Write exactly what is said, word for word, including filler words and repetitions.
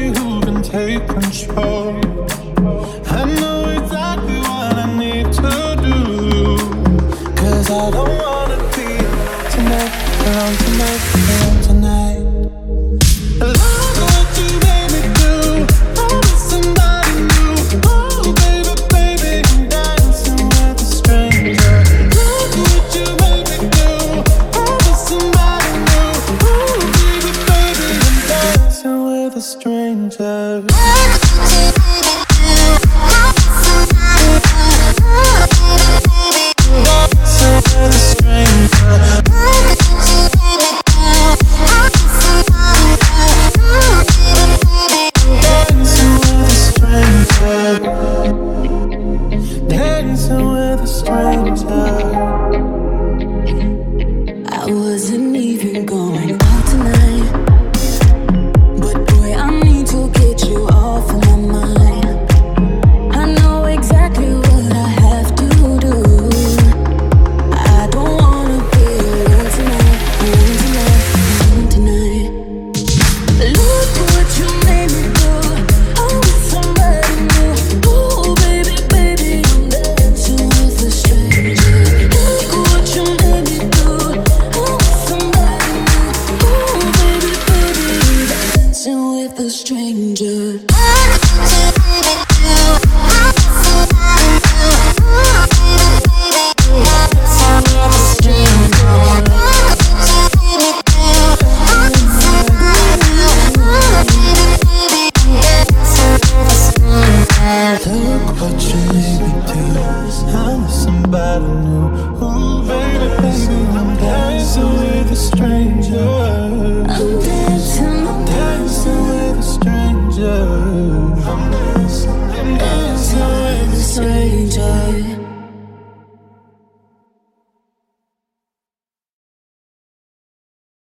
somebody who can take control. I know exactly what I need to do, 'cause I don't wanna be alone tonight, alone tonight, alone tonight. Look what you made me do. I'm with somebody new. Oh baby, baby, I'm dancing with a stranger. Look what you made me do. I'm with somebody new. Oh baby, baby, I'm dancing with a stranger. Dancing with a stranger. I wasn't even going out tonight, but boy, I need to get you off of my mind. I know exactly what I have to do. I don't wanna be alone tonight, alone tonight, alone tonight. Look what you made me do. I'm with somebody new. Oh baby, baby, I'm dancing with a stranger. Look what you made me do. I'm with somebody new. Oh baby, baby, I'm dancing with a stranger. Look what you made me do. I'm with somebody new. Ooh, baby, baby, I'm dancing with a stranger. I'm dancing, I'm Dancing with a stranger. I'm